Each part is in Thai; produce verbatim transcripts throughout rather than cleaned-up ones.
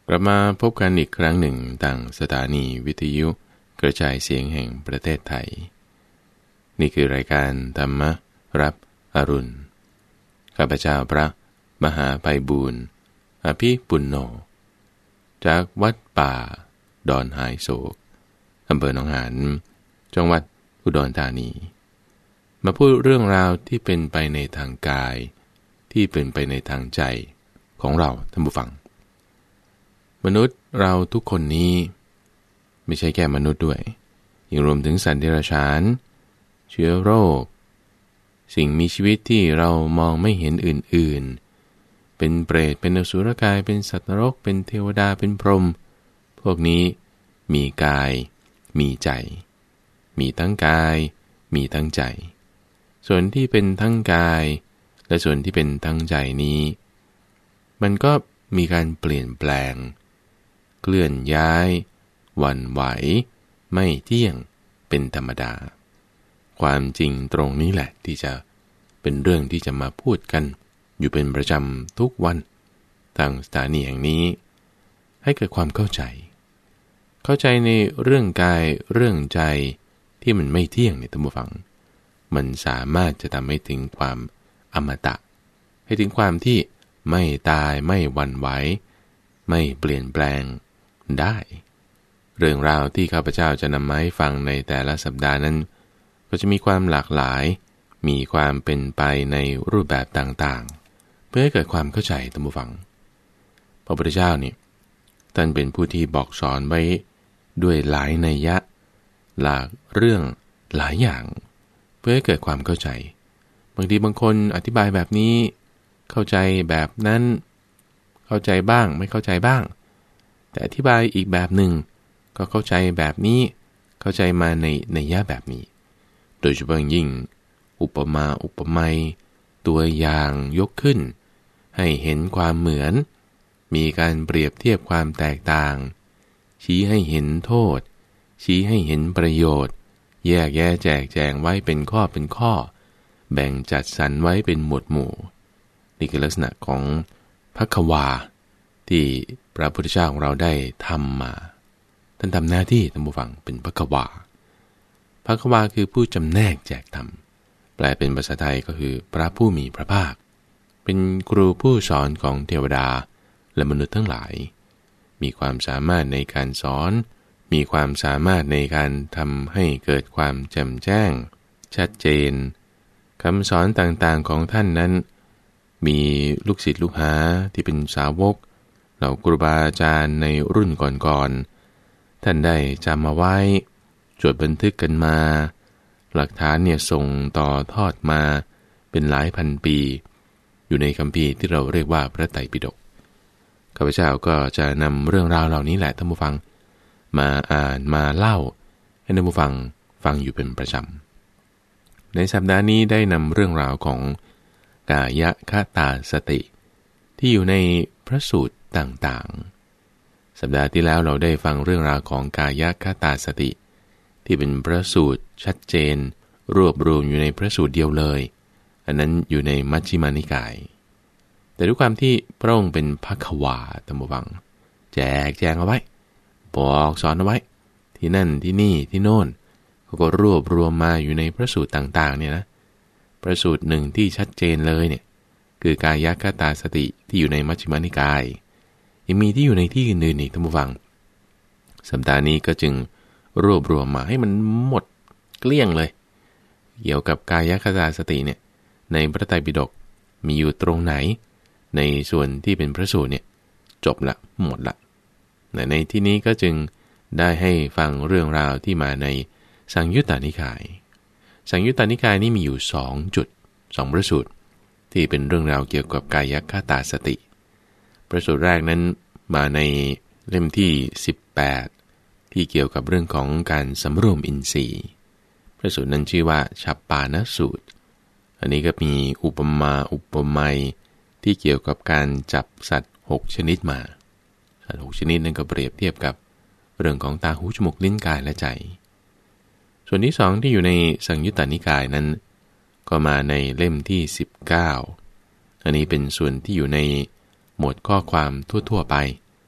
กลับมาพบกันอีกครั้งหนึ่งทางสถานีวิทยุกระจายเสียงแห่งประเทศไทยนี่คือรายการธรรมรับอรุณข้าพเจ้าพระมหาไพบูลย์อภิปุณโญจากวัดป่าดอนหายโศกอำเภอหนองหานจังหวัดอุดรธานีมาพูดเรื่องราวที่เป็นไปในทางกายที่เป็นไปในทางใจของเราท่านผู้ฟังมนุษย์เราทุกคนนี้ไม่ใช่แค่มนุษย์ด้วยยังรวมถึงสัตว์เดรัจฉานเชื้อโรคสิ่งมีชีวิตที่เรามองไม่เห็นอื่นๆเป็นเปรตเป็นอสุรกายเป็นสัตว์นรกเป็นเทวดาเป็นพรหมพวกนี้มีกายมีใจมีทั้งกายมีทั้งใจส่วนที่เป็นทั้งกายและส่วนที่เป็นทั้งใจนี้มันก็มีการเปลี่ยนแปลงเคลื่อนย้ายหวั่นไหวไม่เที่ยงเป็นธรรมดาความจริงตรงนี้แหละที่จะเป็นเรื่องที่จะมาพูดกันอยู่เป็นประจำทุกวันทางสถานีแห่งนี้ให้เกิดความเข้าใจเข้าใจในเรื่องกายเรื่องใจที่มันไม่เที่ยงในท่านผู้ฟังมันสามารถจะทำให้ถึงความอมตะให้ถึงความที่ไม่ตายไม่หวั่นไหวไม่เปลี่ยนแปลงได้เรื่องราวที่ข้าพเจ้าจะนำมาให้ฟังในแต่ละสัปดาห์นั้นก็จะมีความหลากหลายมีความเป็นไปในรูปแบบต่างๆเพื่อให้เกิดความเข้าใจท่านผู้ฟังพระพุทธเจ้านี่ท่านเป็นผู้ที่บอกสอนไว้ด้วยหลายนัยยะหลากเรื่องหลายอย่างเพื่อให้เกิดความเข้าใจบางทีบางคนอธิบายแบบนี้เข้าใจแบบนั้นเข้าใจบ้างไม่เข้าใจบ้างแต่อธิบายอีกแบบหนึ่งก็เข้าใจแบบนี้เข้าใจมาในนัยยะแบบนี้โดยเฉพาะยิ่งอุปมาอุปไมยตัวอย่างยกขึ้นให้เห็นความเหมือนมีการเปรียบเทียบความแตกต่างชี้ให้เห็นโทษชี้ให้เห็นประโยชน์แยกแยะแจกแจงไว้เป็นข้อเป็นข้อแบ่งจัดสรรไว้เป็นหมวดหมู่นี่คือลักษณะของภัคควาที่พระพุทธเจ้าของเราได้ทำมาท่านทำหน้าที่ท่านผู้ฟังเป็นภัคควาภัคควาคือผู้จำแนกแจกธรรมแปลเป็นภาษาไทยก็คือพระผู้มีพระภาคเป็นครูผู้สอนของเทวดาและมนุษย์ทั้งหลายมีความสามารถในการสอนมีความสามารถในการทำให้เกิดความแจ่มแจ้งชัดเจนคำสอนต่างๆของท่านนั้นมีลูกศิษย์ลูกหาที่เป็นสาวกเหล่าครูบาอาจารย์ในรุ่นก่อนๆท่านได้จำมาไว้จดบันทึกกันมาหลักฐานเนี่ยส่งต่อทอดมาเป็นหลายพันปีอยู่ในคัมภีร์ที่เราเรียกว่าพระไตรปิฎกข้าพเจ้าก็จะนำเรื่องราวเหล่านี้แหละท่านผู้ฟังมาอ่านมาเล่าให้ท่านผู้ฟังฟังอยู่เป็นประจำในสัปดาห์นี้ได้นำเรื่องราวของกายคตาสติที่อยู่ในพระสูตรต่างๆสัปดาห์ที่แล้วเราได้ฟังเรื่องราวของกายคตาสติที่เป็นพระสูตรชัดเจนรวบรวมอยู่ในพระสูตรเดียวเลยอันนั้นอยู่ในมัชฌิมานิกายแต่ด้วยความที่พระองค์เป็นภัคควาท่านผู้ฟังแจกแจงเอาไว้บอกสอนเอาไว้ที่นั่นที่นี่ที่โน่นเขาก็รวบรวมมาอยู่ในพระสูตรต่างๆเนี่ยนะพระสูตรหนึ่งที่ชัดเจนเลยเนี่ยคือกายคตาสติที่อยู่ในมัชฌิมานิกายยังมีที่อยู่ในที่อื่นๆอีกท่านผู้ฟังสัปดาห์นี้ก็จึงรวบรวมมาให้มันหมดเกลี้ยงเลยเกี่ยวกับกายคตาสติเนี่ยในพระไตรปิฎกมีอยู่ตรงไหนในส่วนที่เป็นพระสูตรเนี่ยจบละหมดละในที่นี้ก็จึงได้ให้ฟังเรื่องราวที่มาในสังยุตตนิกายสังยุตตนิกายนี่มีอยู่สองจุดสองพระสูตรที่เป็นเรื่องราวเกี่ยวกับกายคตาสติพระสูตรแรกนั้นมาในเล่มที่สิบแปดที่เกี่ยวกับเรื่องของการสำรวมอินทรีย์พระสูตรนั้นชื่อว่าฉัปปานสูตรอันนี้ก็มีอุปมาอุปไมยที่เกี่ยวกับการจับสัตว์หกชนิดมาสัตว์หกชนิดนั้นก็เปรียบเทียบกับเรื่องของตาหูจมูกลิ้นกายและใจส่วนที่สองที่อยู่ในสังยุตตนิกายนั้นก็มาในเล่มที่สิบเก้าอันนี้เป็นส่วนที่อยู่ในหมวดข้อความทั่วๆไป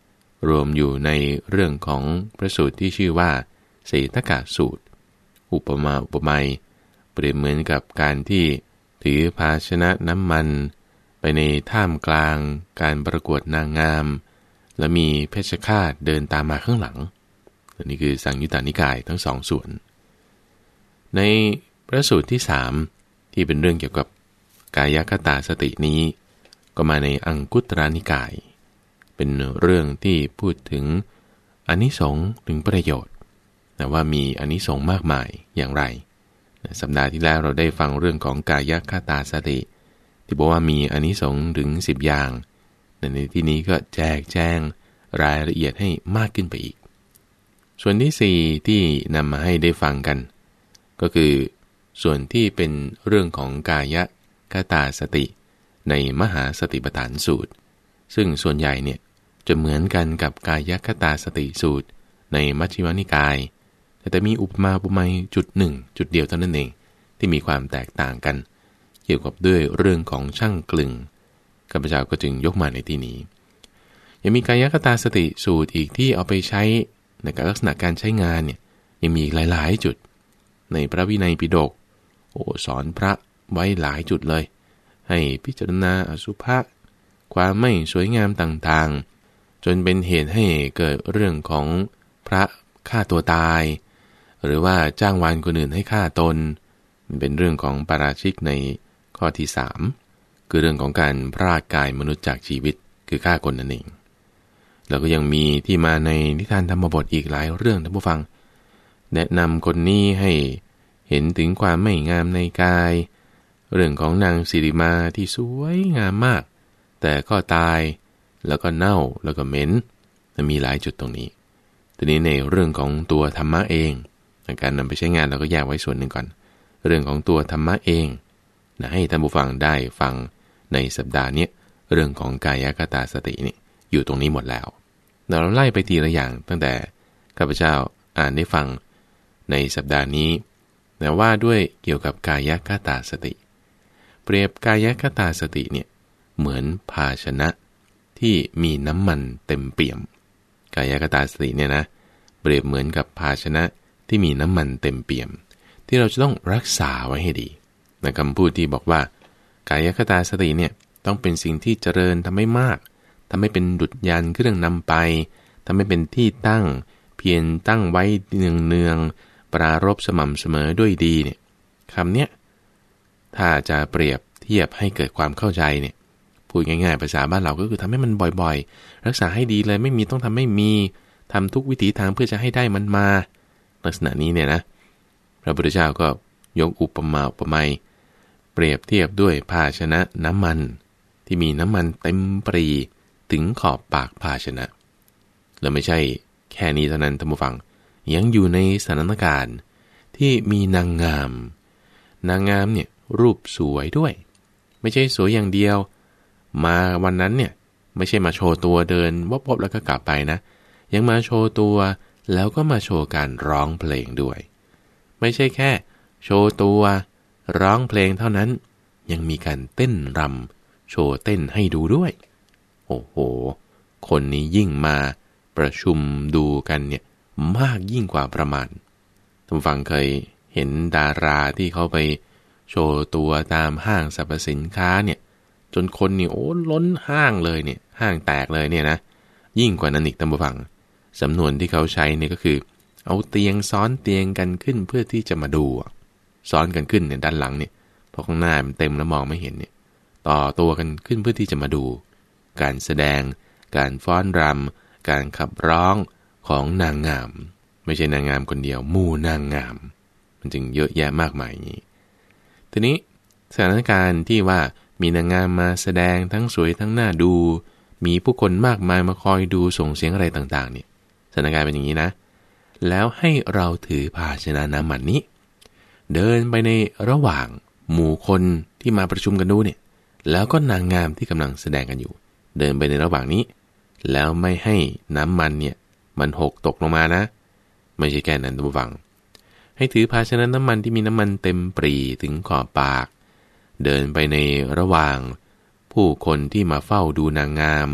รวมอยู่ในเรื่องของพระสูตรที่ชื่อว่าเสทกสูตรอุปมาอุปไมยเปรียบเหมือนกับการที่ถือภาชนะน้ำมันไปในท่ามกลางการประกวดนางงามและมีเพชฌฆาตเดินตามมาข้างหลังอันนี้คือสังยุตตนิกายทั้งสองส่วนในพระสูตรที่สามที่เป็นเรื่องเกี่ยวกับกายคตาสตินี้ก็มาในอังคุตตรนิกายเป็นเรื่องที่พูดถึงอานิสงส์ถึงประโยชน์แต่ว่ามีอานิสงส์มากมายอย่างไรสัปดาห์ที่แล้วเราได้ฟังเรื่องของกายคตาสติที่บอกว่ามีอานิสงส์ถึงสิบอย่างในที่นี้ก็แจกแจงรายละเอียดให้มากขึ้นไปอีกส่วนที่สี่ที่นำมาให้ได้ฟังกันก็คือส่วนที่เป็นเรื่องของกายคตาสติในมหาสติปัฏฐานสูตรซึ่งส่วนใหญ่เนี่ยจะเหมือนกันกับกายคตาสติสูตรในมัชฌิมนิกายแต่จะมีอุปมาอุปไมยจุดหนึ่งจุดเดียวเท่านั้นเองที่มีความแตกต่างกันเกี่ยวกับด้วยเรื่องของช่างกลึงข้าพเจ้าก็จึงยกมาในที่นี้ยังมีกายคตาสติสูตรอีกที่เอาไปใช้ในลักษณะการใช้งานเนี่ยยังมีหลายๆจุดในพระวินัยปิฎกโอ้สอนพระไว้หลายจุดเลยให้พิจารณาอสุภะความไม่สวยงามต่างๆจนเป็นเหตุให้เกิดเรื่องของพระฆ่าตัวตายหรือว่าจ้างวานคนอื่นให้ฆ่าตนมันเป็นเรื่องของปาราชิกในข้อที่สามคือเรื่องของการพรากกายมนุษย์จากชีวิตคือฆ่าคนนั่นเองแล้วก็ยังมีที่มาในนิทานธรรมบทอีกหลายเรื่องท่านผู้ฟังแนะนำคนนี้ให้เห็นถึงความไม่งามในกายเรื่องของนางสิริมาที่สวยงามมากแต่ก็ตายแล้วก็เน่าแล้วก็เหม็นมีหลายจุดตรงนี้ทีนี้ในเรื่องของตัวธรรมะเองการนำไปใช้งานเราก็แยกไว้ส่วนหนึ่งก่อนเรื่องของตัวธรรมะเองนะให้ท่านผู้ฟังได้ฟังในสัปดาห์นี้เรื่องของกายคตาสตินี่อยู่ตรงนี้หมดแล้วเราไล่ไปทีละอย่างตั้งแต่ข้าพเจ้าอ่านได้ฟังในสัปดาห์นี้แต่ว่าด้วยเกี่ยวกับกายคตาสติเปรียบกายคตาสติเนี่ยเหมือนภาชนะที่มีน้ำมันเต็มเปี่ยมกายคตาสติเนี่ยนะเปรียบเหมือนกับภาชนะที่มีน้ำมันเต็มเปี่ยมที่เราจะต้องรักษาไว้ให้ดีในคำพูดที่บอกว่ากายคตาสติเนี่ยต้องเป็นสิ่งที่เจริญทำให้มากทำให้เป็นดุจยานเครื่องนำไปทำให้เป็นที่ตั้งเพียรตั้งไว้เนืองๆปรารภสม่ำเสมอด้วยดีเนี่ยคำเนี้ยถ้าจะเปรียบเทียบให้เกิดความเข้าใจเนี่ยพูดง่ายๆภาษาบ้านเราก็คือทำให้มันบ่อยๆรักษาให้ดีเลยไม่มีต้องทำไม่มีทำทุกวิถีทางเพื่อจะให้ได้มันมาลักษณะนี้เนี่ยนะพระพุทธเจ้าก็ยกอุปมาอุปไมยเปรียบเทียบด้วยภาชนะน้ำมันที่มีน้ำมันเต็มปรีถึงขอบปากภาชนะแล้วไม่ใช่แค่นี้เท่านั้นท่านผู้ฟังยังอยู่ในสถานการณ์ที่มีนางงามนางงามเนี่ยรูปสวยด้วยไม่ใช่สวยอย่างเดียวมาวันนั้นเนี่ยไม่ใช่มาโชว์ตัวเดินวบๆแล้วก็กลับไปนะยังมาโชว์ตัวแล้วก็มาโชว์การร้องเพลงด้วยไม่ใช่แค่โชว์ตัวร้องเพลงเท่านั้นยังมีการเต้นรำโชว์เต้นให้ดูด้วยโอ้โหคนนี้ยิ่งมาประชุมดูกันเนี่ยมากยิ่งกว่าประมาณท่านฟังเคยเห็นดาราที่เขาไปโชว์ตัวตามห้างสรรพสินค้าเนี่ยจนคนนี่โอ้ล้นห้างเลยเนี่ยห้างแตกเลยเนี่ยนะยิ่งกว่านั้นอีกท่านผู้ฟังสำนวนที่เขาใช้เนี่ยก็คือเอาเตียงซ้อนเตียงกันขึ้นเพื่อที่จะมาดูซ้อนกันขึ้นเนี่ยด้านหลังเนี่ยเพราะข้างหน้ามันเต็มแล้วมองไม่เห็นเนี่ยต่อตัวกันขึ้นเพื่อที่จะมาดูการแสดงการฟ้อนรำการขับร้องของนางงามไม่ใช่นางงามคนเดียวหมู่นางงามมันจึงเยอะแยะมากมายอย่างนี้ทีนี้สถานการณ์ที่ว่ามีนางงามมาแสดงทั้งสวยทั้งน่าดูมีผู้คนมากมายมาคอยดูส่งเสียงอะไรต่างๆเนี่ยสถานการณ์เป็นอย่างนี้นะแล้วให้เราถือภาชนะน้ำมันนี้เดินไปในระหว่างหมู่คนที่มาประชุมกันดูเนี่ยแล้วก็นางงามที่กำลังแสดงกันอยู่เดินไปในระหว่างนี้แล้วไม่ให้น้ำมันเนี่ยมันหกตกลงมานะไม่ใช่แค่นั้นท่านผู้ฟังให้ถือภาชนะน้ำมันที่มีน้ำมันเต็มปรีถึงขอบปากเดินไปในระหว่างผู้คนที่มาเฝ้าดูนางงาม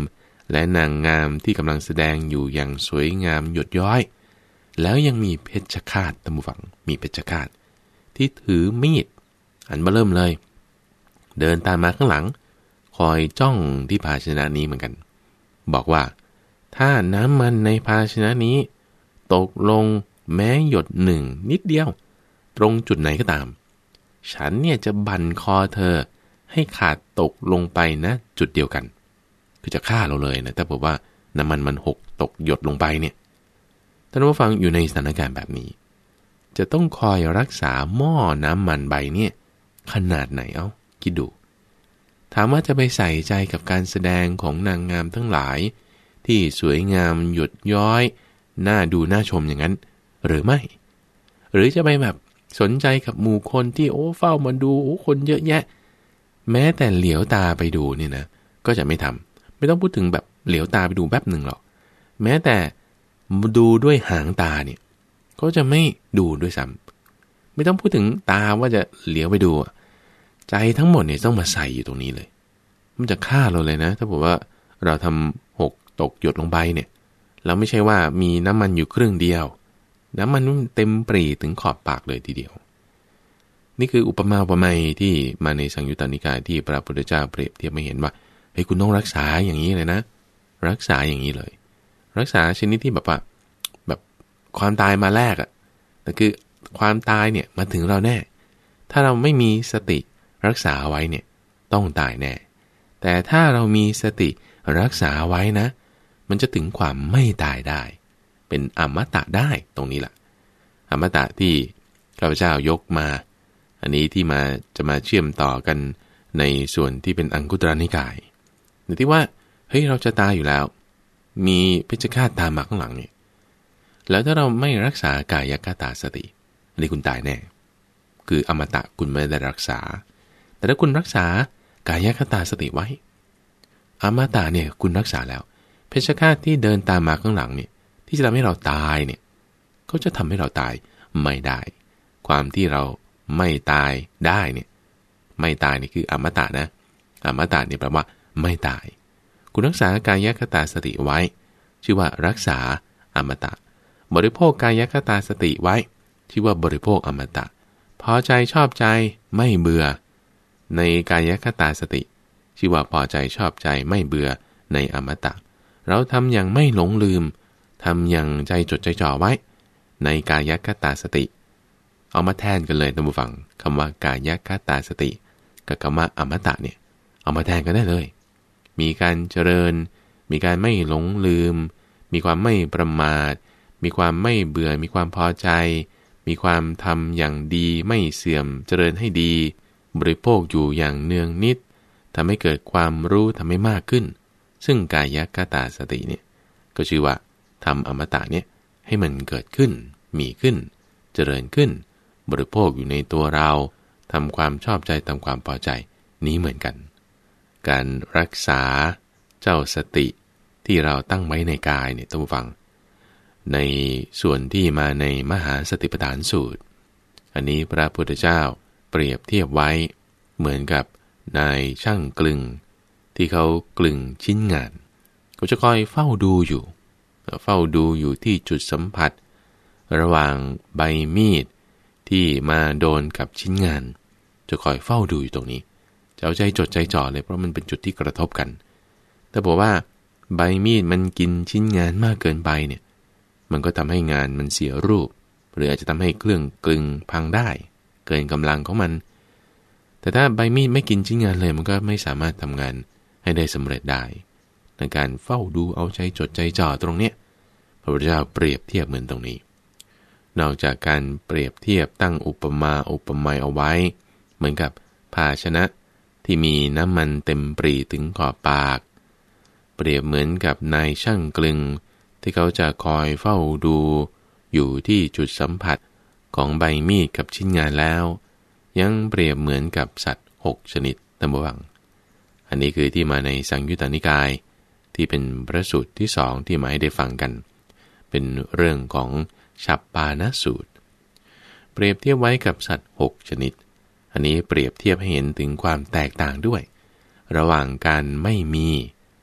และนางงามที่กำลังแสดงอยู่อย่างสวยงามหยดย้อยแล้วยังมีเพชฌฆาตตะมุฝังมีเพชฌฆาตที่ถือมีดอันเบ้อเริ่มเลยเดินตามมาข้างหลังคอยจ้องที่ภาชนะนี้เหมือนกันบอกว่าถ้าน้ำมันในภาชนะนี้ตกลงแม้หยดหนึ่งนิดเดียวตรงจุดไหนก็ตามฉันเนี่ยจะบั่นคอเธอให้ขาดตกลงไปนะจุดเดียวกันคือจะฆ่าเราเลยนะถ้าบอกว่าน้ำมันมันหกตกหยดลงไปเนี่ยท่านผู้ฟังอยู่ในสถานการณ์แบบนี้จะต้องคอยรักษาหม้อน้ำมันใบเนี่ยขนาดไหนเอ้าคิดดูถามว่าจะไปใส่ใจกับการแสดงของนางงามทั้งหลายที่สวยงามหยดย้อยน่าดูน่าชมอย่างนั้นหรือไม่หรือจะไปแบบสนใจกับหมู่คนที่โอ้เฝ้ามาดูโอ้คนเยอะแยะแม้แต่เหลียวตาไปดูเนี่ยนะก็จะไม่ทำไม่ต้องพูดถึงแบบเหลียวตาไปดูแป๊บหนึ่งหรอกแม้แต่ดูด้วยหางตาเนี่ยก็จะไม่ดูด้วยซ้ำไม่ต้องพูดถึงตาว่าจะเหลียวไปดูใจทั้งหมดเนี่ยต้องมาใส่อยู่ตรงนี้เลยมันจะฆ่าเราเลยนะถ้าบอกว่าเราทำหกตกหยดลงไปเนี่ยเราไม่ใช่ว่ามีน้ำมันอยู่ครึ่งเดียวน้ำมันเต็มปรีถึงขอบปากเลยทีเดียวนี่คืออุปมาอุปไมยที่มาในสังยุตตนิกายที่พระพุทธเจ้าเปรียบเทียบไม่เห็นว่าเฮ้ยคุณต้องรักษาอย่างนี้เลยนะรักษาอย่างนี้เลยรักษาชนิดที่แบบว่าแบบความตายมาแรกอ่ะแต่คือความตายเนี่ยมาถึงเราแน่ถ้าเราไม่มีสติรักษาไว้เนี่ยต้องตายแน่แต่ถ้าเรามีสติรักษาไว้นะมันจะถึงความไม่ตายได้เป็นอมตะได้ตรงนี้แหละอมตะที่ข้าพเจ้ายกมาอันนี้ที่มาจะมาเชื่อมต่อกันในส่วนที่เป็นอังคุตรนิกายในที่ว่าเฮ้ยเราจะตายอยู่แล้วมีเพชฌฆาตตามมาข้างหลังนี่แล้วถ้าเราไม่รักษากายคตาสติอันนี้คุณตายแน่คืออมตะคุณไม่ได้รักษาแต่ถ้าคุณรักษากายคตาสติไว้อมตะเนี่ยคุณรักษาแล้วเพชฌฆาตที่เดินตามมาข้างหลังเนี่ยที่จะทำให้เราตายเนี่ยก็จะทำให้เราตายไม่ได้ความที่เราไม่ตายได้เนี่ยไม่ตายนี่คืออมตะนะอมตะเนี่ยแปลว่าไม่ตายคุณรักษากายคตาสติไว้ชื่อว่ารักษาอมตะบริโภคกายคตาสติไว้ชื่อว่าบริโภคอมตะพอใจชอบใจไม่เบื่อในกายคตาสติชื่อว่าพอใจชอบใจไม่เบื่อในอมตะเราทำอย่างไม่หลงลืมทำอย่างใจจดใจจ่อไว้ในกายคตาสติเอามาแทนกันเลยท่านผู้ฟังคำว่ากายคตาสติกับคำว่าอมตะเนี่ยเอามาแทนกันได้เลยมีการเจริญมีการไม่หลงลืมมีความไม่ประมาทมีความไม่เบื่อมีความพอใจมีความทำอย่างดีไม่เสื่อมเจริญให้ดีบริโภคอยู่อย่างเนืองนิดทำให้เกิดความรู้ทำให้มากขึ้นซึ่งกายคตาสติเนี่ยก็ชื่อว่าทำอมตะเนี่ยให้มันเกิดขึ้นมีขึ้นเจริญขึ้นบริโภคอยู่ในตัวเราทำความชอบใจทำความพอใจนี้เหมือนกันการรักษาเจ้าสติที่เราตั้งไว้ในกายเนี่ยท่านผู้ฟังในส่วนที่มาในมหาสติปัฏฐานสูตรอันนี้พระพุทธเจ้าเปรียบเทียบไว้เหมือนกับนายช่างกลึงที่เขากลึงชิ้นงานเขาจะคอยเฝ้าดูอยู่เฝ้าดูอยู่ที่จุดสัมผัสระหว่างใบมีดที่มาโดนกับชิ้นงานจะคอยเฝ้าดูอยู่ตรงนี้จะเอาใจจดใจจ่อเลยเพราะมันเป็นจุดที่กระทบกันแต่บอกว่าใบมีดมันกินชิ้นงานมากเกินไปเนี่ยมันก็ทำให้งานมันเสียรูปหรืออาจจะทำให้เครื่องกลึงพังได้เกินกำลังของมันแต่ถ้าใบมีดไม่กินชิ้นงานเลยมันก็ไม่สามารถทำงานให้ได้สำเร็จได้ในการเฝ้าดูเอาใจจดใจจ่อตรงเนี้ยพระพุทธเจ้าเปรียบเทียบเหมือนตรงนี้นอกจากการเปรียบเทียบตั้งอุปมาอุปไมยเอาไว้เหมือนกับภาชนะที่มีน้ำมันเต็มปรีถึงขอบปากเปรียบเหมือนกับนายช่างกลึงที่เขาจะคอยเฝ้าดูอยู่ที่จุดสัมผัสของใบมีดกับชิ้นงานแล้วยังเปรียบเหมือนกับสัตว์หกชนิดตามวังอันนี้คือที่มาในสังยุตตนิกายที่เป็นพระสูตรที่สองที่มาให้ได้ฟังกันเป็นเรื่องของฉัปปานสูตรเปรียบเทียบไว้กับสัตว์หกชนิดอันนี้เปรียบเทียบให้เห็นถึงความแตกต่างด้วยระหว่างการไม่มี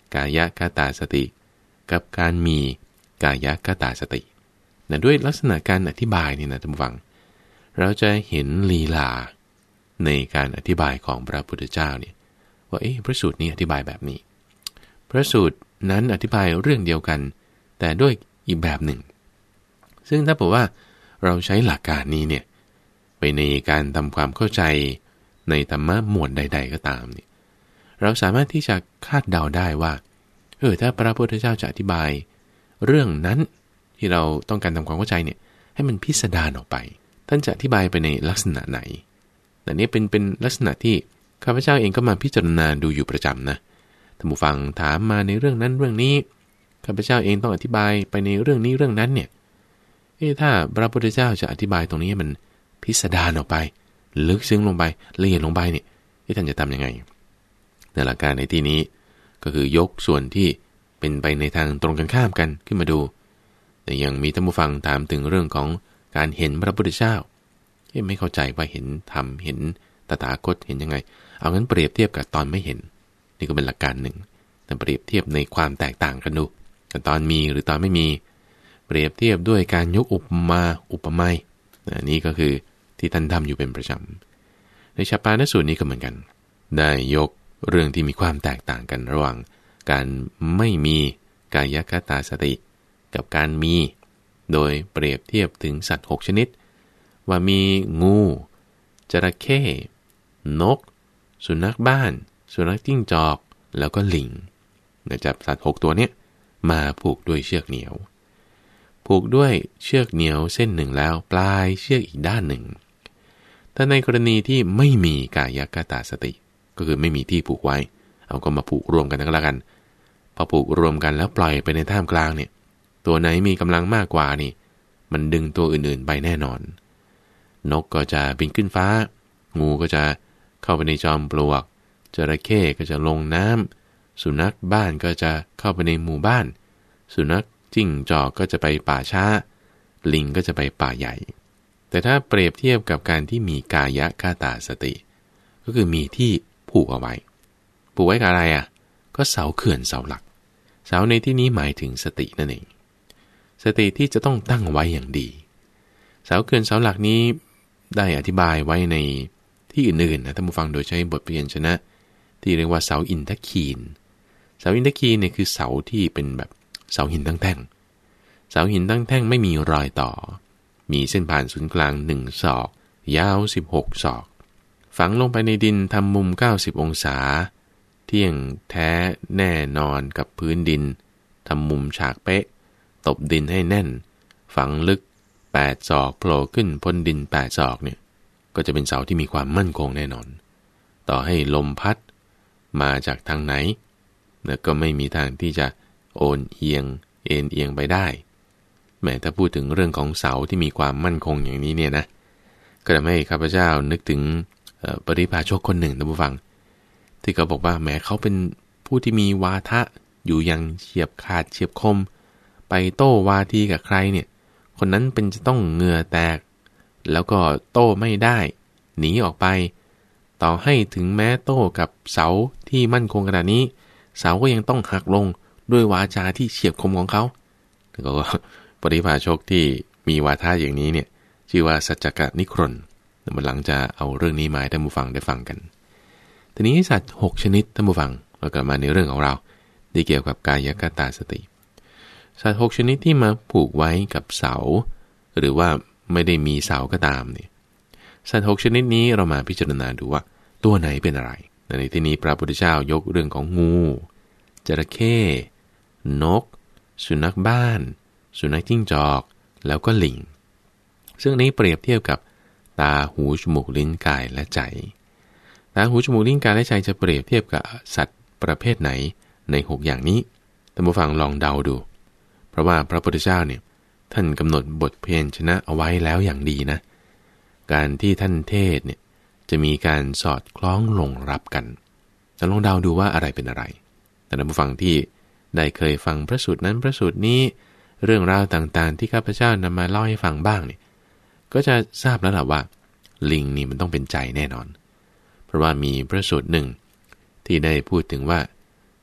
กายคตาสติกับการมีกายคตาสตินะด้วยลักษณะการอธิบายนี่นะท่านผู้ฟังเราจะเห็นลีลาในการอธิบายของพระพุทธเจ้าเนี่ยว่าเอ๊ะพระสูตรนี้อธิบายแบบนี้พระสูตรนั้นอธิบายเรื่องเดียวกันแต่ด้วยอีกแบบหนึ่งซึ่งถ้าบอกว่าเราใช้หลักการนี้เนี่ยไปในการทำความเข้าใจในธรรมะหมวดใดๆก็ตามเนี่ยเราสามารถที่จะคาดเดาได้ว่าเออถ้าพระพุทธเจ้าจะอธิบายเรื่องนั้นที่เราต้องการทำความเข้าใจเนี่ยให้มันพิสดารออกไปท่านจะอธิบายไปในลักษณะไหนแต่นี้เป็นเป็นลักษณะที่ข้าพเจ้าเองก็มาพิจารณาดูอยู่ประจำนะท่านผู้ฟังถามมาในเรื่องนั้นเรื่องนี้ข้าพเจ้าเองต้องอธิบายไปในเรื่องนี้เรื่องนั้นเนี่ยเอ๊ะถ้าพระพุทธเจ้าจะอธิบายตรงนี้มันพิสดารออกไปลึกซึ้งลงไปละเอียดลงไปเนี่ยที่ท่านจะทำยังไงในหลักการในที่นี้ก็คือยกส่วนที่เป็นไปในทางตรงกันข้ามกันขึ้นมาดูแต่ยังมีท่านผู้ฟังถามถึงเรื่องของการเห็นพระพุทธเจ้าที่ไม่เข้าใจว่าเห็นธรรมเห็นตถาคตเห็นยังไงเอางั้นเปรียบเทียบกับตอนไม่เห็นนี่ก็เป็นหลักการหนึ่งแต่เปรียบเทียบในความแตกต่างกันดูกับตอนมีหรือตอนไม่มีเปรียบเทียบด้วยการยกอุปมาอุปไมยนี่ก็คือที่ท่านทำอยู่เป็นประจำในชาปานสูตรนี้ก็เหมือนกันได้ยกเรื่องที่มีความแตกต่างกันระหว่างการไม่มีกายคตาสติกับการมีโดยเปรียบเทียบถึงสัตว์หกชนิดว่ามีงูจระเข้นกสุนัขบ้านสุนัขจิ้งจอกแล้วก็ลิงจับสัตว์หกตัวเนี้ยมาผูกด้วยเชือกเหนียวผูกด้วยเชือกเหนียวเส้นหนึ่งแล้วปลายเชือกอีกด้านหนึ่งถ้าในกรณีที่ไม่มีกายคตาสติก็คือไม่มีที่ผูกไว้เอาก็มาผูกรวมกันก็แล้วกันพอผูกรวมกันแล้วปล่อยไปในท่ามกลางเนี่ยตัวไหนมีกำลังมากกว่านี่มันดึงตัวอื่นๆไปแน่นอนนกก็จะบินขึ้นฟ้างูก็จะเข้าไปในจอมปลวกจระเข้ก็จะลงน้ำสุนัขบ้านก็จะเข้าไปในหมู่บ้านสุนัขจิ้งจอกก็จะไปป่าช้าลิงก็จะไปป่าใหญ่แต่ถ้าเปรียบเทียบกับการที่มีกายคตาสติก็คือมีที่ผูกเอาไว้ผูกไว้กับอะไรอ่ะก็เสาเขื่อนเสาหลักเสาในที่นี้หมายถึงสตินั่นเองสติที่จะต้องตั้งไว้อย่างดีเสาเขื่อนเสาหลักนี้ได้อธิบายไว้ในที่อื่นๆนะท่านผู้ฟังโดยใช้บทพยัญชนะที่เรียกว่าเสาอินทคีนเสาอินทคีนเนี่ยคือเสาที่เป็นแบบเสาหินตั้งแท่งเสาหินตั้งแท่งไม่มีรอยต่อมีเส้นผ่านศูนย์กลางหนึ่งศอกยาวสิบหกศอกฝังลงไปในดินทำมุมเก้าสิบองศาเที่ยงแท้แน่นอนกับพื้นดินทำมุมฉากเป๊ะตบดินให้แน่นฝังลึกแปดศอกโผล่ขึ้นพ้นดินแปดศอกเนี่ยก็จะเป็นเสาที่มีความมั่นคงแน่นอนต่อให้ลมพัดมาจากทางไหนแล้วก็ไม่มีทางที่จะโอนเอียงเอ็นเอียงไปได้แม้ถ้าพูดถึงเรื่องของเสาที่มีความมั่นคงอย่างนี้เนี่ยนะก็ทำให้ข้าพเจ้านึกถึงปริพาชกคนหนึ่งท่านผู้ฟังที่เขาบอกว่าแม้เขาเป็นผู้ที่มีวาทะอยู่อย่างเฉียบขาดเฉียบคมไปโต้วาทีกับใครเนี่ยคนนั้นเป็นจะต้องเหงื่อแตกแล้วก็โต้ไม่ได้หนีออกไปต่อให้ถึงแม้โต้กับเสาที่มั่นคงขนาดนี้เสาก็ยังต้องหักลงด้วยวาจาที่เฉียบคมของเขาแล้วก็ปริพาชกที่มีวาทะอย่างนี้เนี่ยชื่อว่าสัจจกนิครนมันหลังจะเอาเรื่องนี้มาให้ท่านผู้ฟังได้ฟังกันทีนี้สัตว์หกชนิดท่านผู้ฟังเรากลับมาในเรื่องของเราที่เกี่ยวกับกายคตาสติสัตว์หกชนิดที่มาผูกไว้กับเสาหรือว่าไม่ได้มีเสาก็ตามเนี่ยสัตว์หกชนิดนี้เรามาพิจารณาดูว่าตัวไหนเป็นอะไรในที่นี้พระพุทธเจ้ายกเรื่องของงูจระเข้นกสุนัขบ้านสุนัขจิ้งจอกแล้วก็ลิงซึ่งนี้เปรียบเทียบกับตาหูจมูกลิ้นกายและใจตาหูจมูกลิ้นกายและใจจะเปรียบเทียบกับสัตว์ประเภทไหนในหกอย่างนี้ท่านผู้ฟังลองเดาดูเพราะว่าพระพุทธเจ้าเนี่ยท่านกำหนดบทเพลชนะเอาไว้แล้วอย่างดีนะการที่ท่านเทศเนี่ยจะมีการสอดคล้องลงรับกันแต่ลองเดาดูว่าอะไรเป็นอะไรแต่ท่านผู้ฟังที่ได้เคยฟังพระสูตรนั้นพระสูตรนี้เรื่องราวต่างๆที่ข้าพเจ้านำมาเล่าให้ฟังบ้างเนี่ยก็จะทราบแล้วล่ะว่าลิงนี่มันต้องเป็นใจแน่นอนเพราะว่ามีพระสูตรหนึ่งที่ได้พูดถึงว่า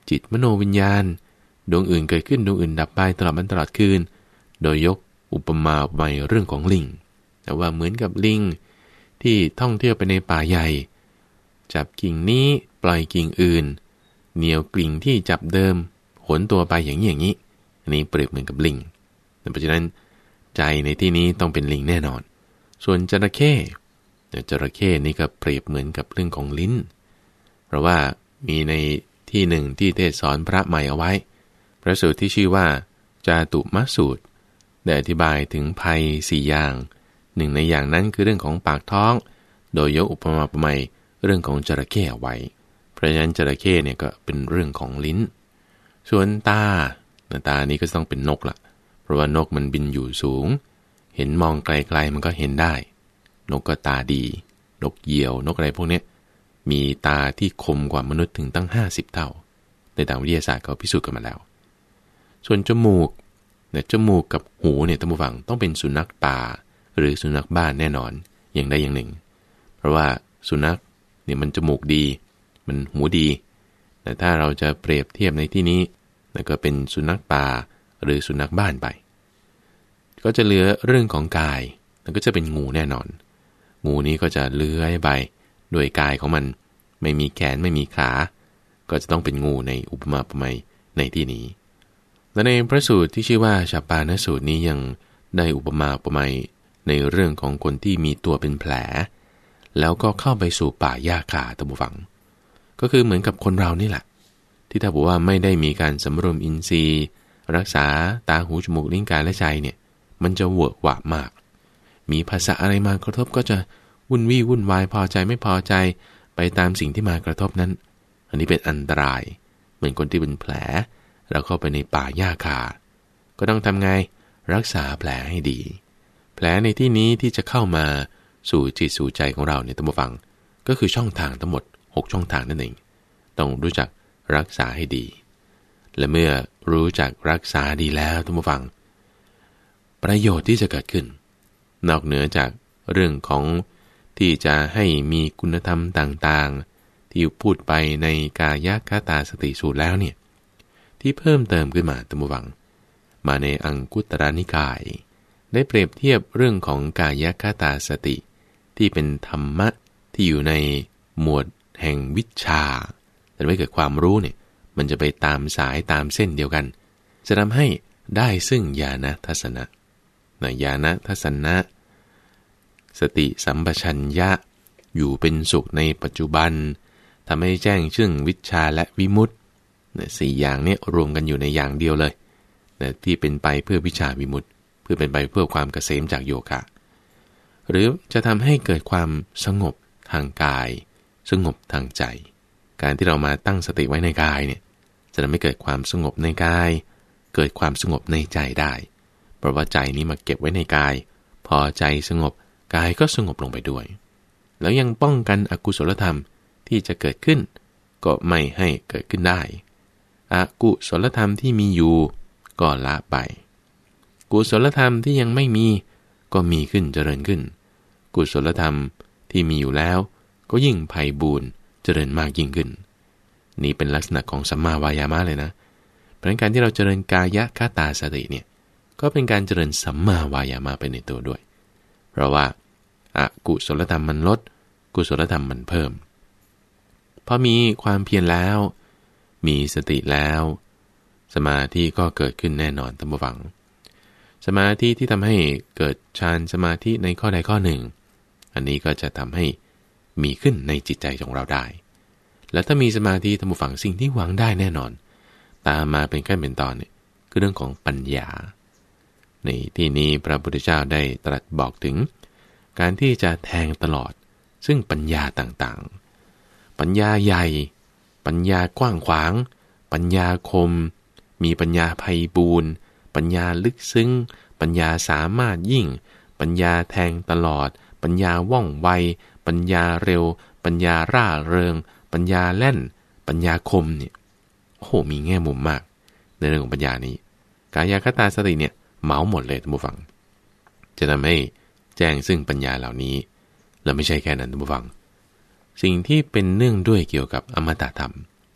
จิตมโนวิญญาณดวงอื่นเกิดขึ้นดวงอื่นดับไปตลอดวันตลอดคืนโดยยกอุปมาอุปไมยเรื่องของลิงแต่ว่าเหมือนกับลิงที่ท่องเที่ยวไปในป่าใหญ่จับกิ่งนี้ปล่อยกิ่งอื่นเหนี่ยวกิ่งที่จับเดิมหนตัวไปอย่างนี้อย่างนี้อันนี้เปรียบเหมือนกับลิงเพราะฉะนั้นใจในที่นี้ต้องเป็นลิงแน่นอนส่วนจระเข้จระเข้นี่ก็เปรียบเหมือนกับเรื่องของลิ้นเพราะว่ามีในที่หนึ่งที่เทศสอนพระใหม่เอาไว้พระสูตรที่ชื่อว่าจาตุมสูตรได้อธิบายถึงภัยสี่อย่างหนึ่งในอย่างนั้นคือเรื่องของปากท้องโดยยกอุปมาอุปไมยเรื่องของจระเข้เอาไว้เพราะฉะนั้นจระเข้เนี่ยก็เป็นเรื่องของลิ้นส่วนตาตานี้ก็ต้องเป็นนกละเพราะว่านกมันบินอยู่สูงเห็นมองไกลๆมันก็เห็นได้นกก็ตาดีนกเหยี่ยวนกอะไรพวกนี้มีตาที่คมกว่ามนุษย์ถึงตั้งห้าสิบเท่าในทางวิทยาศาสตร์เขาพิสูจน์กันมาแล้วส่วนจมูกเนี่ยจมูกกับหูเนี่ยท่านผู้ฟังต้องเป็นสุนัขป่าหรือสุนัขบ้านแน่นอนอย่างใดอย่างหนึ่งเพราะว่าสุนัขเนี่ยมันจมูกดีมันหูดีแต่ถ้าเราจะเปรียบเทียบในที่นี้นั่นก็เป็นสุนัขป่าหรือสุนัขบ้านไปก็จะเหลือเรื่องของกายนั่นก็จะเป็นงูแน่นอนงูนี้ก็จะเลื้อยไปด้วยกายของมันไม่มีแขนไม่มีขาก็จะต้องเป็นงูในอุปมาอุปไมยในที่นี้และในพระสูตรที่ชื่อว่าชาปานสูตรนี้ยังได้อุปมาอุปไมยในเรื่องของคนที่มีตัวเป็นแผลแล้วก็เข้าไปสู่ป่าหญ้าคาตะบูฟังก็คือเหมือนกับคนเรานี่แหละที่ถ้าบอกว่าไม่ได้มีการสำรวมอินทรีย์รักษาตาหูจมูกลิ้นกายและใจเนี่ยมันจะเวอะหวะมากมีภาษาอะไรมากระทบก็จะวุ่นวี่วุ่นวายพอใจไม่พอใจไปตามสิ่งที่มากระทบนั้นอันนี้เป็นอันตรายเหมือนคนที่เป็นแผลแล้วเข้าไปในป่าหญ้าคาก็ต้องทำไงรักษาแผลให้ดีแผลในที่นี้ที่จะเข้ามาสู่จิตสู่ใจของเราเนี่ยท่านผู้ฟังก็คือช่องทางทั้งหมดหกช่องทางนั่นเองต้องรู้จักรักษาให้ดีและเมื่อรู้จักรักษาดีแล้วท่านผู้ฟังประโยชน์ที่จะเกิดขึ้นนอกเหนือจากเรื่องของที่จะให้มีคุณธรรมต่างๆที่พูดไปในกายคตาสติสูตรแล้วเนี่ยที่เพิ่มเติมขึ้นมาท่านผู้ฟังมาในอังคุตรนิกายได้เปรียบเทียบเรื่องของกายคตาสติที่เป็นธรรมะที่อยู่ในหมวดแห่งวิชาแต่ไม่เกิดความรู้เนี่ยมันจะไปตามสายตามเส้นเดียวกันจะทำให้ได้ซึ่งญาณทัศนะนะญาณทัศนะสติสัมปชัญญะอยู่เป็นสุขในปัจจุบันทำให้แจ้งซึ่งวิชาและวิมุตตินะสี่อย่างนี้รวมกันอยู่ในอย่างเดียวเลยนะที่เป็นไปเพื่อวิชาวิมุตติเพื่อเป็นไปเพื่อความเกษมจากโยคะหรือจะทำให้เกิดความสงบทางกายสงบทางใจการที่เรามาตั้งสติไว้ในกายเนี่ยจะทำให้เกิดความสงบในกายเกิดความสงบในใจได้เพราะว่าใจนี้มาเก็บไว้ในกายพอใจสงบกายก็สงบลงไปด้วยแล้วยังป้องกันอกุศลธรรมที่จะเกิดขึ้นก็ไม่ให้เกิดขึ้นได้อกุศลธรรมที่มีอยู่ก็ละไปกุศลธรรมที่ยังไม่มีก็มีขึ้นเจริญขึ้นกุศลธรรมที่มีอยู่แล้วก็ยิ่งไพบูรย์เจริญมากยิ่งขึ้นนี่เป็นลักษณะของสัมมาวายามะเลยนะเพราะการที่เราเจริญกายคตาสติเนี่ยก็เป็นการเจริญสัมมาวายามะไปในตัวด้วยเพราะว่าอกุศลธรรมมันลดกุศลธรรมมันเพิ่มพอมีความเพียรแล้วมีสติแล้วสมาธิก็เกิดขึ้นแน่นอนท่านผู้ฟังสมาธิที่ทำให้เกิดฌานสมาธิในข้อใดข้อหนึ่งอันนี้ก็จะทำให้มีขึ้นในจิตใจของเราได้และถ้ามีสมาธิท่านผู้ฟังสิ่งที่หวังได้แน่นอนตามมาเป็นขั้นเป็นตอนเนี่ยคือเรื่องของปัญญาในที่นี้พระพุทธเจ้าได้ตรัสบอกถึงการที่จะแทงตลอดซึ่งปัญญาต่างๆปัญญาใหญ่ปัญญากว้างขวางปัญญาคมมีปัญญาไพบูรย์ปัญญาลึกซึ้งปัญญาสามารถยิ่งปัญญาแทงตลอดปัญญาว่องไวปัญญาเร็วปัญญาร่าเริงปัญญาแล่นปัญญาคมเนี่ยโอ้โหมีแง่มุมมากในเรื่องของปัญญานี้กายคตาสติเนี่ยเหมาหมดเลยท่านผู้ฟังจะทำให้แจ้งซึ่งปัญญาเหล่านี้แล้วไม่ใช่แค่นั้นท่านผู้ฟังสิ่งที่เป็นเนื่องด้วยเกี่ยวกับอมตะธรรม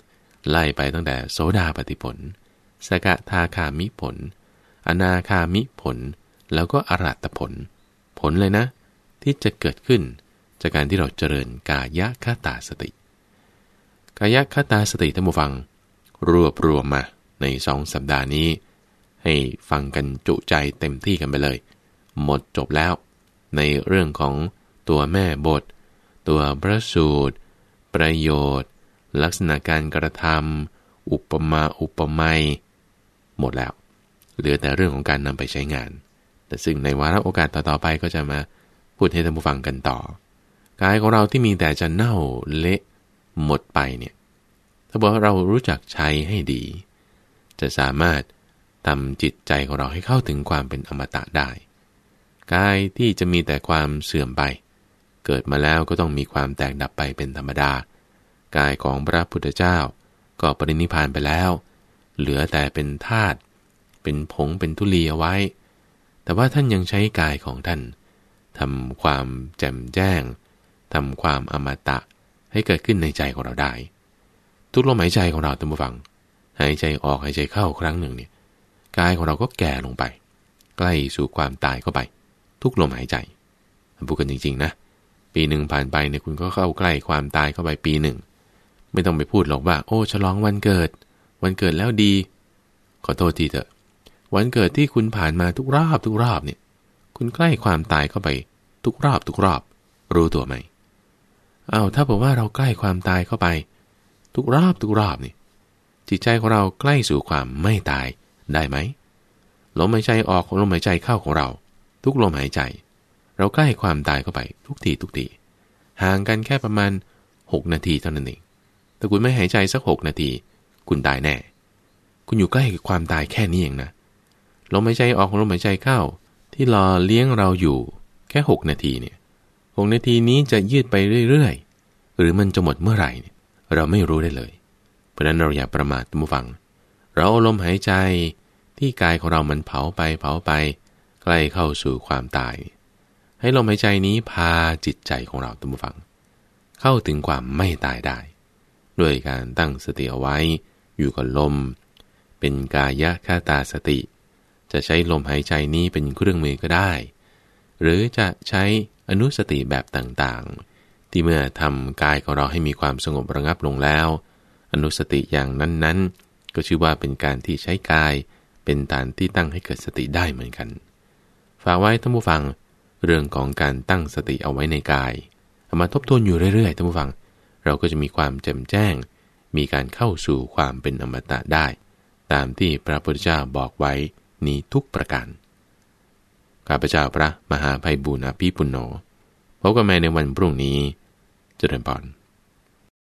ไล่ไปตั้งแต่โสดาปัตติผลสกทาคามิผลอนาคามิผลแล้วก็อรหัตผลผลเลยนะที่จะเกิดขึ้นจากการที่เราเจริญกายคตาสติกายคตาสติท่านผู้ฟังรวบรวมมาในสองสัปดาห์นี้ให้ฟังกันจุใจเต็มที่กันไปเลยหมดจบแล้วในเรื่องของตัวแม่บทตัวพระสูตรประโยชน์ลักษณะการกระทำอุปมาอุปไมยหมดแล้วเหลือแต่เรื่องของการนำไปใช้งานแต่ซึ่งในวาระโอกาสต่อๆไปก็จะมาพูดให้ท่านผู้ฟังกันต่อกายของเราที่มีแต่จะเน่าเละหมดไปเนี่ยถ้าบอกว่าเรารู้จักใช้ให้ดีจะสามารถทำจิตใจของเราให้เข้าถึงความเป็นอมตะได้กายที่จะมีแต่ความเสื่อมไปเกิดมาแล้วก็ต้องมีความแตกดับไปเป็นธรรมดากายของพระพุทธเจ้าก็ปรินิพพานไปแล้วเหลือแต่เป็นธาตุเป็นผงเป็นธุลีเอาไว้แต่ว่าท่านยังใช้กายของท่านทำความแจ่มแจ้งทำความอมตะให้เกิดขึ้นในใจของเราได้ทุกลมหายใจของเราท่านผู้ฟังหายใจออกหายใจเข้าครั้งหนึ่งเนี่ยกายของเราก็แก่ลงไปใกล้สู่ความตายเข้าไปทุกลมหายใจพูดกันจริงๆนะปีหนึ่งผ่านไปเนี่ยคุณก็เข้าใกล้ความตายเข้าไปปีหนึ่งไม่ต้องไปพูดหรอกว่าโอ้ฉลองวันเกิดวันเกิดแล้วดีขอโทษทีเถอะวันเกิดที่คุณผ่านมาทุกรอบทุกรอบเนี่ยคุณใกล้ความตายเข้าไปทุกรอบทุกรอบรู้ตัวไหมอ้าวถ้าบอกว่าเราใกล้ความตายเข้าไปทุกรอบทุกรอบนี่จิตใจของเราใกล้สู่ความไม่ตายได้ไหมลมหายใจออกลมหายใจเข้าของเราทุกลมหายใจเราใกล้ความตายเข้าไปทุกทีทุกทีห่างกันแค่ประมาณหกนาทีเท่านั้นเองแต่คุณไม่หายใจสักหกนาทีคุณตายแน่คุณอยู่ใกล้กับความตายแค่นี้เองนะลมหายใจออกลมหายใจเข้าที่รอเลี้ยงเราอยู่แค่หกนาทีเนี่ยหกนาทีนี้จะยืดไปเรื่อยๆหรือมันจะหมดเมื่อไหร่เนี่ยเราไม่รู้ได้เลยเพราะฉะนั้นเราอย่าประมาทท่านผู้ฟังเราเอาลมหายใจที่กายของเรามันเผาไปเผาไปใกล้เข้าสู่ความตายให้ลมหายใจนี้พาจิตใจของเราท่านผู้ฟังเข้าถึงความไม่ตายได้ด้วยการตั้งสติเอาไว้อยู่กับลมเป็นกายคตาสติจะใช้ลมหายใจนี้เป็นเครื่องมือก็ได้หรือจะใช้อนุสติแบบต่างๆที่เมื่อทำกายของเราให้มีความสงบระงับลงแล้วอนุสติอย่างนั้นๆก็ชื่อว่าเป็นการที่ใช้กายเป็นฐานที่ตั้งให้เกิดสติได้เหมือนกันฝากไว้ท่านผู้ฟังเรื่องของการตั้งสติเอาไว้ในกายเอามาทบทวนอยู่เรื่อยๆท่านผู้ฟังเราก็จะมีความแจ่มแจ้งมีการเข้าสู่ความเป็นอมตะได้ตามที่พระพุทธเจ้าบอกไว้นี้ทุกประการข้าพเจ้าพระมหาไพบูลย์อภิปุณโญพบกันใหม่ในวันพรุ่งนี้เจริญพร